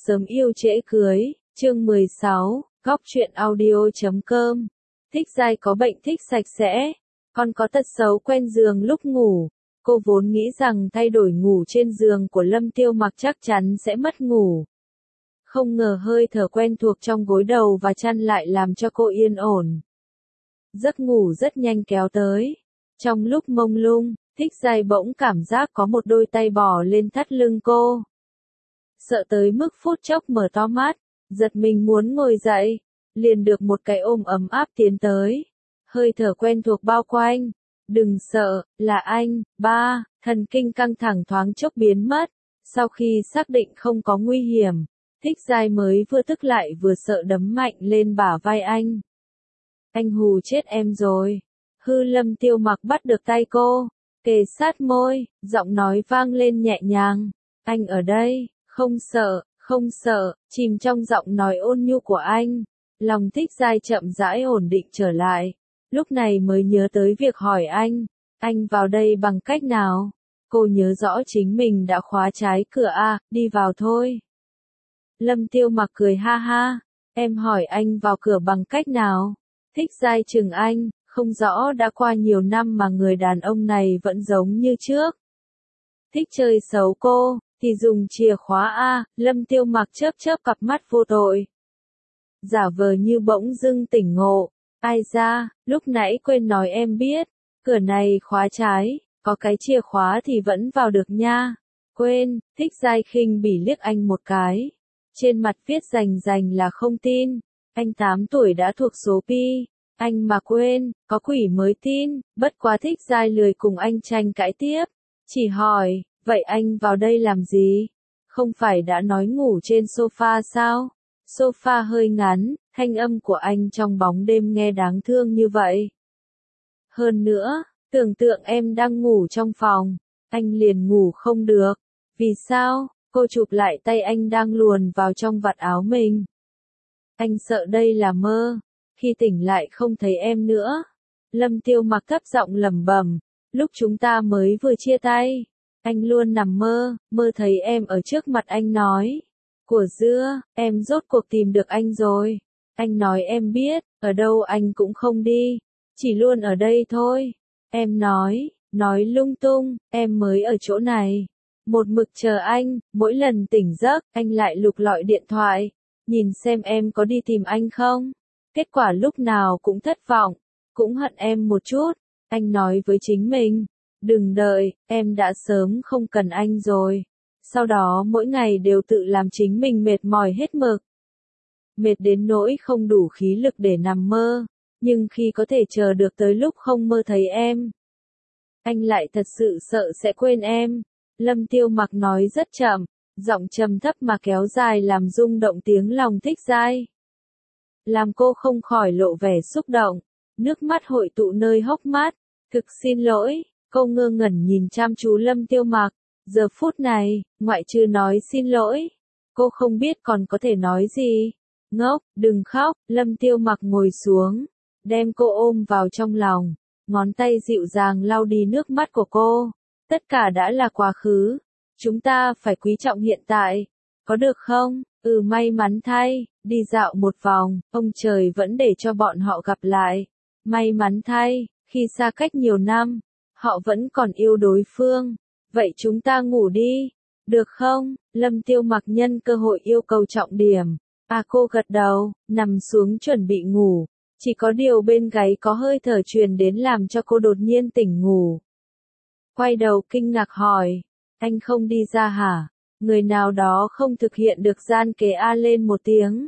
Sớm yêu trễ cưới, chương 16, góc truyện audio.com. Thích dai có bệnh thích sạch sẽ, còn có tật xấu quen giường lúc ngủ. Cô vốn nghĩ rằng thay đổi ngủ trên giường của Lâm Tiêu Mặc chắc chắn sẽ mất ngủ. Không ngờ hơi thở quen thuộc trong gối đầu và chăn lại làm cho cô yên ổn. Giấc ngủ rất nhanh kéo tới. Trong lúc mông lung, Thích dai bỗng cảm giác có một đôi tay bò lên thắt lưng cô. Sợ tới mức phút chốc mở to mắt, giật mình muốn ngồi dậy, liền được một cái ôm ấm áp tiến tới. Hơi thở quen thuộc bao quanh. Đừng sợ, là anh, ba. Thần kinh căng thẳng thoáng chốc biến mất. Sau khi xác định không có nguy hiểm, Thích dai mới vừa tức lại vừa sợ đấm mạnh lên bả vai anh. Anh hù chết em rồi. Lâm Tiêu Mặc bắt được tay cô, kề sát môi, giọng nói vang lên nhẹ nhàng. Anh ở đây, không sợ, chìm trong giọng nói ôn nhu của anh. Lòng Thích dai chậm rãi ổn định trở lại. Lúc này mới nhớ tới việc hỏi anh vào đây bằng cách nào? Cô nhớ rõ chính mình đã khóa trái cửa đi vào thôi. Lâm Tiêu Mặc cười ha ha, em hỏi anh vào cửa bằng cách nào? Thích dai chừng anh, không rõ đã qua nhiều năm mà người đàn ông này vẫn giống như trước. Thích chơi xấu cô, thì dùng chìa khóa Lâm Tiêu Mặc chớp cặp mắt vô tội. Giả vờ như bỗng dưng tỉnh ngộ, ai ra, lúc nãy quên nói em biết, cửa này khóa trái, có cái chìa khóa thì vẫn vào được nha. Quên, Thích dai khinh bỉ liếc anh một cái. Trên mặt viết rành là không tin, anh 8 tuổi đã thuộc số pi, anh mà quên, có quỷ mới tin. Bất quá Thích dai lười cùng anh tranh cãi tiếp, chỉ hỏi, vậy anh vào đây làm gì? Không phải đã nói ngủ trên sofa sao? Sofa hơi ngắn, thanh âm của anh trong bóng đêm nghe đáng thương như vậy. Hơn nữa, tưởng tượng em đang ngủ trong phòng, anh liền ngủ không được. Vì sao? Cô chụp lại tay anh đang luồn vào trong vạt áo mình. Anh sợ đây là mơ, khi tỉnh lại không thấy em nữa. Lâm Tiêu Mặc thấp giọng lẩm bẩm, lúc chúng ta mới vừa chia tay, anh luôn nằm mơ thấy em ở trước mặt anh nói. Của dưa, em rốt cuộc tìm được anh rồi. Anh nói em biết, ở đâu anh cũng không đi, chỉ luôn ở đây thôi. Em nói lung tung, em mới ở chỗ này. Một mực chờ anh, mỗi lần tỉnh giấc, anh lại lục lọi điện thoại, nhìn xem em có đi tìm anh không. Kết quả lúc nào cũng thất vọng, cũng hận em một chút. Anh nói với chính mình, đừng đợi, em đã sớm không cần anh rồi. Sau đó mỗi ngày đều tự làm chính mình mệt mỏi hết mực. Mệt đến nỗi không đủ khí lực để nằm mơ, nhưng khi có thể chờ được tới lúc không mơ thấy em, anh lại thật sự sợ sẽ quên em. Lâm Tiêu Mặc nói rất chậm, giọng trầm thấp mà kéo dài làm rung động tiếng lòng Thích dai. Làm cô không khỏi lộ vẻ xúc động, nước mắt hội tụ nơi hốc mắt. Thực xin lỗi, cô ngơ ngẩn nhìn chăm chú Lâm Tiêu Mặc. Giờ phút này, ngoại trừ nói xin lỗi, cô không biết còn có thể nói gì. Ngốc, đừng khóc. Lâm Tiêu Mặc ngồi xuống, đem cô ôm vào trong lòng, ngón tay dịu dàng lau đi nước mắt của cô. Tất cả đã là quá khứ, chúng ta phải quý trọng hiện tại, có được không? May mắn thay, đi dạo một vòng, ông trời vẫn để cho bọn họ gặp lại. May mắn thay, khi xa cách nhiều năm, họ vẫn còn yêu đối phương. Vậy chúng ta ngủ đi, được không? Lâm Tiêu Mặc nhân cơ hội yêu cầu trọng điểm. Cô gật đầu, nằm xuống chuẩn bị ngủ. Chỉ có điều bên gáy có hơi thở truyền đến làm cho cô đột nhiên tỉnh ngủ. Quay đầu kinh ngạc hỏi, anh không đi ra hả? Người nào đó không thực hiện được gian kế lên một tiếng.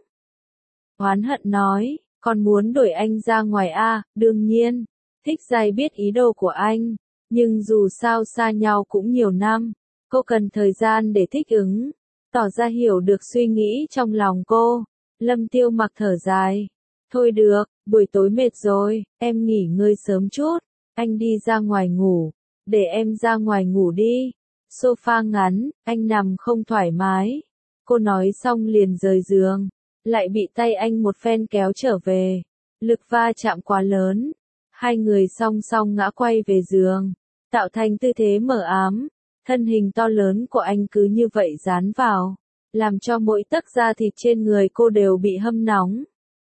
Oán hận nói, còn muốn đuổi anh ra ngoài đương nhiên. Thích dai biết ý đồ của anh, nhưng dù sao xa nhau cũng nhiều năm, cô cần thời gian để thích ứng, tỏ ra hiểu được suy nghĩ trong lòng cô. Lâm Tiêu Mặc thở dài, thôi được, buổi tối mệt rồi, em nghỉ ngơi sớm chút, anh đi ra ngoài ngủ, để em ra ngoài ngủ đi. Sofa ngắn, anh nằm không thoải mái. Cô nói xong liền rời giường, lại bị tay anh một phen kéo trở về. Lực va chạm quá lớn, hai người song song ngã quay về giường, tạo thành tư thế mờ ám. Thân hình to lớn của anh cứ như vậy dán vào làm cho mỗi tấc da thịt trên người cô đều bị hâm nóng.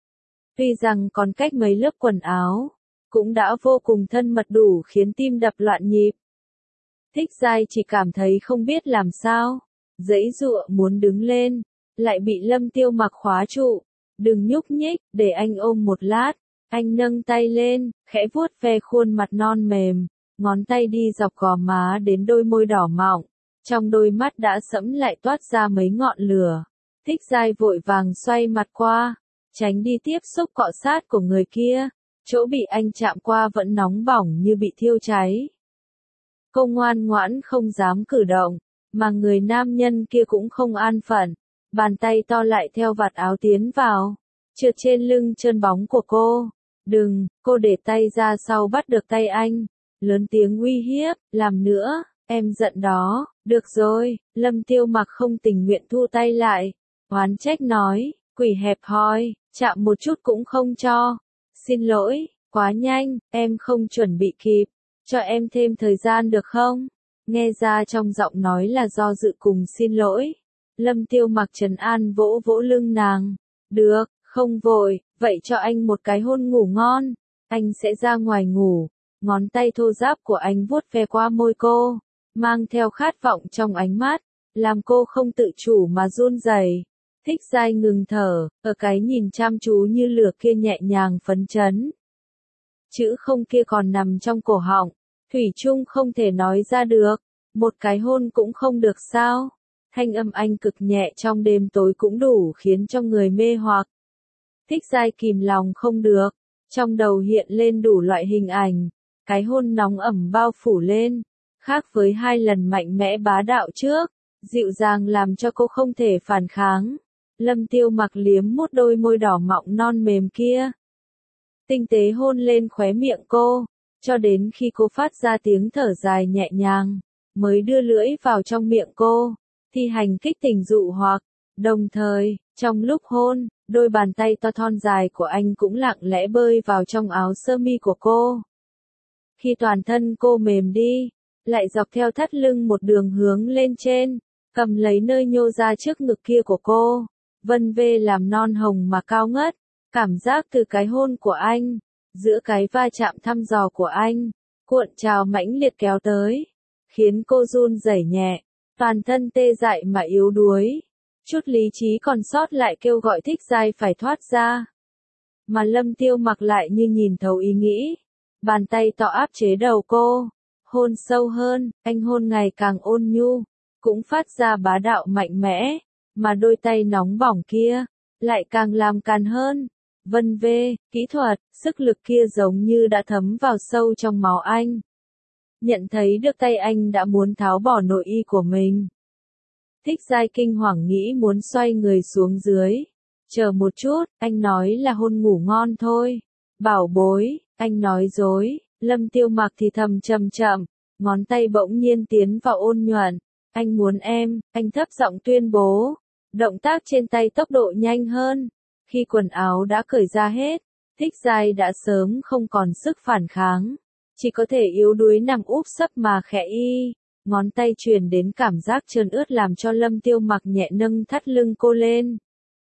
Tuy rằng còn cách mấy lớp quần áo, cũng đã vô cùng thân mật đủ khiến tim đập loạn nhịp. Thích Giai chỉ cảm thấy không biết làm sao, giãy giụa muốn đứng lên, lại bị Lâm Tiêu Mặc khóa trụ. Đừng nhúc nhích, để anh ôm một lát. Anh nâng tay lên, khẽ vuốt ve khuôn mặt non mềm, ngón tay đi dọc gò má đến đôi môi đỏ mọng. Trong đôi mắt đã sẫm lại toát ra mấy ngọn lửa. Thích Giai vội vàng xoay mặt qua, tránh đi tiếp xúc cọ sát của người kia. Chỗ bị anh chạm qua vẫn nóng bỏng như bị thiêu cháy. Cô ngoan ngoãn không dám cử động, mà người nam nhân kia cũng không an phận. Bàn tay to lại theo vạt áo tiến vào, trượt trên lưng trơn bóng của cô. Đừng, cô để tay ra sau bắt được tay anh. Lớn tiếng uy hiếp, làm nữa, em giận đó. Được rồi, Lâm Tiêu Mặc không tình nguyện thu tay lại. Oán trách nói, quỷ hẹp hòi, chạm một chút cũng không cho. Xin lỗi, quá nhanh, em không chuẩn bị kịp. Cho em thêm thời gian được không? Nghe ra trong giọng nói là do dự cùng xin lỗi. Lâm Tiêu Mặc trấn an vỗ vỗ lưng nàng. Được, không vội, vậy cho anh một cái hôn ngủ ngon. Anh sẽ ra ngoài ngủ. Ngón tay thô ráp của anh vuốt ve qua môi cô, mang theo khát vọng trong ánh mắt, làm cô không tự chủ mà run rẩy. Thích Giai ngừng thở, ở cái nhìn chăm chú như lửa kia nhẹ nhàng phấn chấn. Chữ không kia còn nằm trong cổ họng, thủy chung không thể nói ra được. Một cái hôn cũng không được sao? Thanh âm anh cực nhẹ trong đêm tối cũng đủ khiến cho người mê hoặc. Thích Giai kìm lòng không được, trong đầu hiện lên đủ loại hình ảnh. Cái hôn nóng ẩm bao phủ lên, khác với 2 lần mạnh mẽ bá đạo trước, dịu dàng làm cho cô không thể phản kháng. Lâm Tiêu Mặc liếm mút đôi môi đỏ mọng non mềm kia. Tinh tế hôn lên khóe miệng cô, cho đến khi cô phát ra tiếng thở dài nhẹ nhàng, mới đưa lưỡi vào trong miệng cô, thi hành kích tình dụ hoặc. Đồng thời, trong lúc hôn, đôi bàn tay to thon dài của anh cũng lặng lẽ bơi vào trong áo sơ mi của cô. Khi toàn thân cô mềm đi, lại dọc theo thắt lưng một đường hướng lên trên, cầm lấy nơi nhô ra trước ngực kia của cô, vân vê làm non hồng mà cao ngất. Cảm giác từ cái hôn của anh, giữa cái va chạm thăm dò của anh, cuộn trào mãnh liệt kéo tới, khiến cô run rẩy nhẹ, toàn thân tê dại mà yếu đuối. Chút lý trí còn sót lại kêu gọi Thích Giai phải thoát ra. Mà Lâm Tiêu Mặc lại như nhìn thấu ý nghĩ. Bàn tay to áp chế đầu cô, hôn sâu hơn, anh hôn ngày càng ôn nhu, cũng phát ra bá đạo mạnh mẽ, mà đôi tay nóng bỏng kia, lại càng làm càn hơn. Vân vê, kỹ thuật, sức lực kia giống như đã thấm vào sâu trong máu anh. Nhận thấy được tay anh đã muốn tháo bỏ nội y của mình. Thích Giai kinh hoàng nghĩ muốn xoay người xuống dưới. Chờ một chút, anh nói là hôn ngủ ngon thôi. Bảo bối, anh nói dối. Lâm Tiêu Mặc thì thầm chậm chậm, ngón tay bỗng nhiên tiến vào ôn nhuận. Anh muốn em, anh thấp giọng tuyên bố. Động tác trên tay tốc độ nhanh hơn. Khi quần áo đã cởi ra hết, Thích Giai đã sớm không còn sức phản kháng. Chỉ có thể yếu đuối nằm úp sấp mà khẽ y. Ngón tay truyền đến cảm giác trơn ướt làm cho Lâm Tiêu Mặc nhẹ nâng thắt lưng cô lên.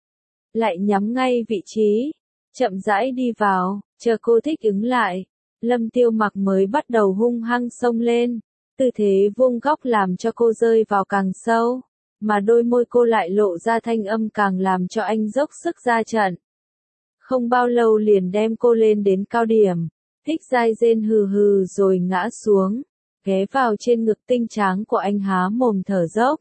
Lại nhắm ngay vị trí, chậm rãi đi vào, chờ cô thích ứng lại. Lâm Tiêu Mặc mới bắt đầu hung hăng xông lên, tư thế vuông góc làm cho cô rơi vào càng sâu, mà đôi môi cô lại lộ ra thanh âm càng làm cho anh dốc sức ra trận. Không bao lâu liền đem cô lên đến cao điểm, Thích Giai rên hừ hừ rồi ngã xuống, ghé vào trên ngực tinh tráng của anh há mồm thở dốc.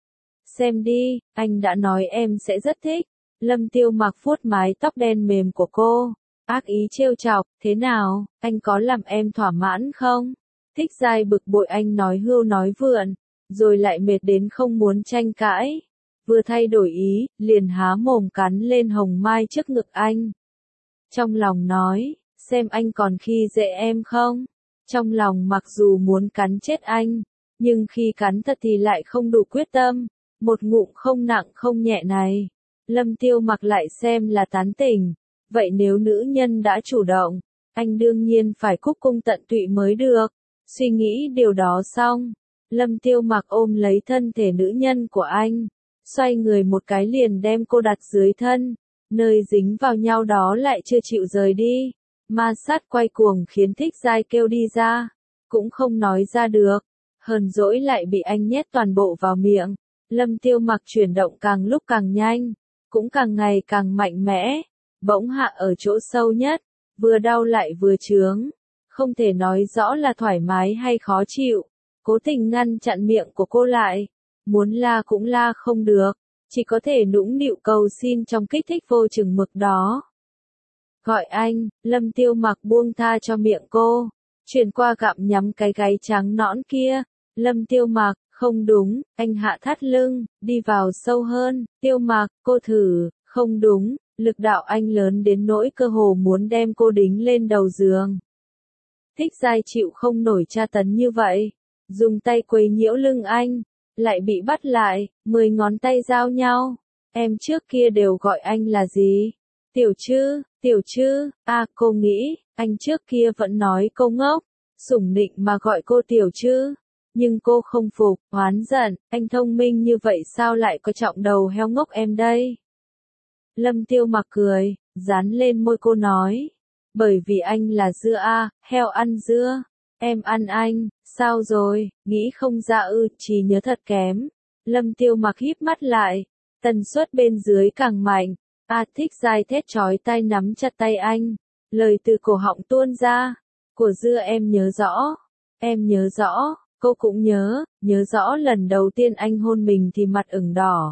Xem đi, anh đã nói em sẽ rất thích. Lâm Tiêu Mặc vuốt mái tóc đen mềm của cô, ác ý trêu chọc, thế nào, anh có làm em thỏa mãn không? Thích Giai bực bội anh nói hưu nói vượn, rồi lại mệt đến không muốn tranh cãi. Vừa thay đổi ý, liền há mồm cắn lên hồng mai trước ngực anh. Trong lòng nói, xem anh còn khi dễ em không? Trong lòng mặc dù muốn cắn chết anh, nhưng khi cắn thật thì lại không đủ quyết tâm. Một ngụm không nặng không nhẹ này, Lâm Tiêu Mặc lại xem là tán tỉnh. Vậy nếu nữ nhân đã chủ động, anh đương nhiên phải cúc cung tận tụy mới được. Suy nghĩ điều đó xong, Lâm Tiêu Mặc ôm lấy thân thể nữ nhân của anh, xoay người một cái liền đem cô đặt dưới thân, nơi dính vào nhau đó lại chưa chịu rời đi. Ma sát quay cuồng khiến Thích Giai kêu đi ra, cũng không nói ra được, hờn dỗi lại bị anh nhét toàn bộ vào miệng. Lâm Tiêu Mặc chuyển động càng lúc càng nhanh, cũng càng ngày càng mạnh mẽ, bỗng hạ ở chỗ sâu nhất, vừa đau lại vừa chướng, không thể nói rõ là thoải mái hay khó chịu, cố tình ngăn chặn miệng của cô lại, muốn la cũng la không được, chỉ có thể nũng nịu cầu xin trong kích thích vô chừng mực đó. Gọi anh, Lâm Tiêu Mặc buông tha cho miệng cô, chuyển qua gặm nhắm cái gáy trắng nõn kia. Lâm Tiêu Mặc, không đúng, anh hạ thắt lưng, đi vào sâu hơn. Tiêu Mặc, cô thử, không đúng, lực đạo anh lớn đến nỗi cơ hồ muốn đem cô đính lên đầu giường. Thích Giai chịu không nổi tra tấn như vậy, dùng tay quấy nhiễu lưng anh, lại bị bắt lại, 10 ngón tay giao nhau. Em trước kia đều gọi anh là gì? Tiểu Trư, cô nghĩ, anh trước kia vẫn nói cô ngốc, sủng nịnh mà gọi cô Tiểu Trư. Nhưng cô không phục, oán giận, anh thông minh như vậy sao lại có trọng đầu heo ngốc em đây? Lâm Tiêu Mặc cười, dán lên môi cô nói. Bởi vì anh là dưa heo ăn dưa. Em ăn anh, sao rồi, nghĩ không ra trí nhớ thật kém. Lâm Tiêu Mặc híp mắt lại, tần suất bên dưới càng mạnh. Thích Giai thét chói tai nắm chặt tay anh, lời từ cổ họng tuôn ra. Của dưa em nhớ rõ, cô cũng nhớ rõ lần đầu tiên anh hôn mình thì mặt ửng đỏ.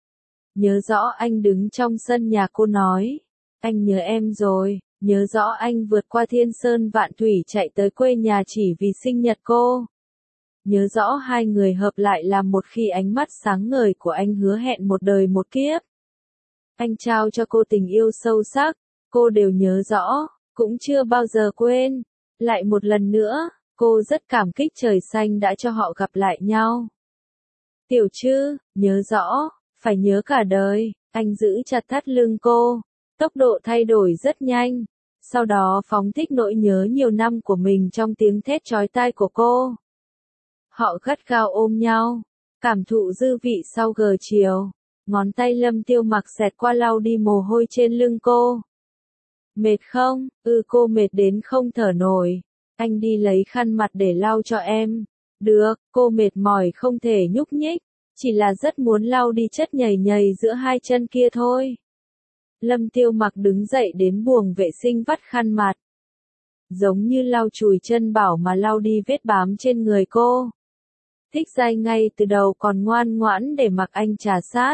Nhớ rõ anh đứng trong sân nhà cô nói, anh nhớ em rồi, nhớ rõ anh vượt qua thiên sơn vạn thủy chạy tới quê nhà chỉ vì sinh nhật cô. Nhớ rõ hai người hợp lại làm một khi ánh mắt sáng ngời của anh hứa hẹn một đời một kiếp. Anh trao cho cô tình yêu sâu sắc, cô đều nhớ rõ, cũng chưa bao giờ quên. Lại một lần nữa, cô rất cảm kích trời xanh đã cho họ gặp lại nhau. Tiểu Trư, nhớ rõ, phải nhớ cả đời. Anh giữ chặt thắt lưng cô, tốc độ thay đổi rất nhanh, sau đó phóng thích nỗi nhớ nhiều năm của mình trong tiếng thét chói tai của cô. Họ gắt gao ôm nhau, cảm thụ dư vị sau gờ chiều, ngón tay Lâm Tiêu Mặc xẹt qua lau đi mồ hôi trên lưng cô. Mệt không? Cô mệt đến không thở nổi. Anh đi lấy khăn mặt để lau cho em. Được, cô mệt mỏi không thể nhúc nhích, chỉ là rất muốn lau đi chất nhầy nhầy giữa hai chân kia thôi. Lâm Tiêu Mặc đứng dậy đến buồng vệ sinh vắt khăn mặt. Giống như lau chùi chân bảo mà lau đi vết bám trên người cô. Thích Giai ngay từ đầu còn ngoan ngoãn để mặc anh trà sát.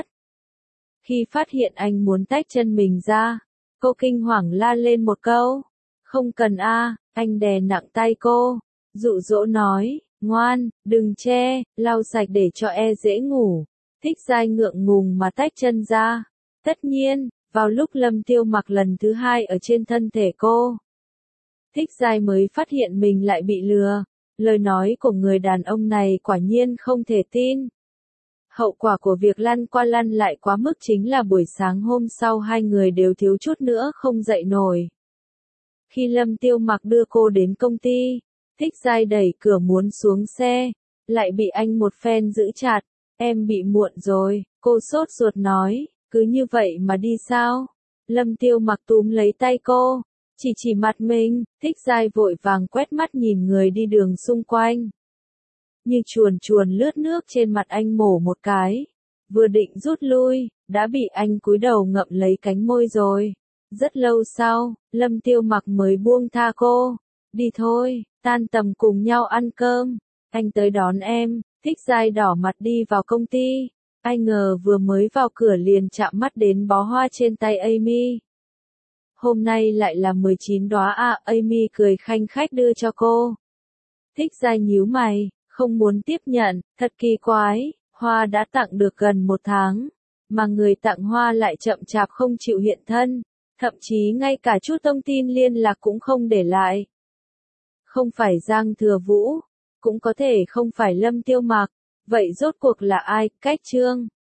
Khi phát hiện anh muốn tách chân mình ra, cô kinh hoàng la lên một câu. Không cần anh đè nặng tay cô, dụ dỗ nói, ngoan, đừng che, lau sạch để cho dễ ngủ. Thích Giai ngượng ngùng mà tách chân ra. Tất nhiên, vào lúc Lâm Tiêu Mặc lần thứ hai ở trên thân thể cô, Thích Giai mới phát hiện mình lại bị lừa. Lời nói của người đàn ông này quả nhiên không thể tin. Hậu quả của việc lăn qua lăn lại quá mức chính là buổi sáng hôm sau hai người đều thiếu chút nữa không dậy nổi. Khi Lâm Tiêu Mặc đưa cô đến công ty, Thích Giai đẩy cửa muốn xuống xe, lại bị anh một phen giữ chặt. Em bị muộn rồi, cô sốt ruột nói, cứ như vậy mà đi sao? Lâm Tiêu Mặc túm lấy tay cô, chỉ mặt mình. Thích Giai vội vàng quét mắt nhìn người đi đường xung quanh. Như chuồn chuồn lướt nước trên mặt anh mổ một cái, vừa định rút lui, đã bị anh cúi đầu ngậm lấy cánh môi rồi. Rất lâu sau, Lâm Tiêu Mặc mới buông tha cô. Đi thôi, tan tầm cùng nhau ăn cơm. Anh tới đón em. Thích Giai đỏ mặt đi vào công ty. Ai ngờ vừa mới vào cửa liền chạm mắt đến bó hoa trên tay Amy. Hôm nay lại là 19 đóa Amy cười khanh khách đưa cho cô. Thích Giai nhíu mày, không muốn tiếp nhận, thật kỳ quái, hoa đã tặng được gần 1 tháng, mà người tặng hoa lại chậm chạp không chịu hiện thân, thậm chí ngay cả chút thông tin liên lạc cũng không để lại. Không phải Giang Thừa Vũ, cũng có thể không phải Lâm Tiêu Mặc, vậy rốt cuộc là ai? Cách Trương.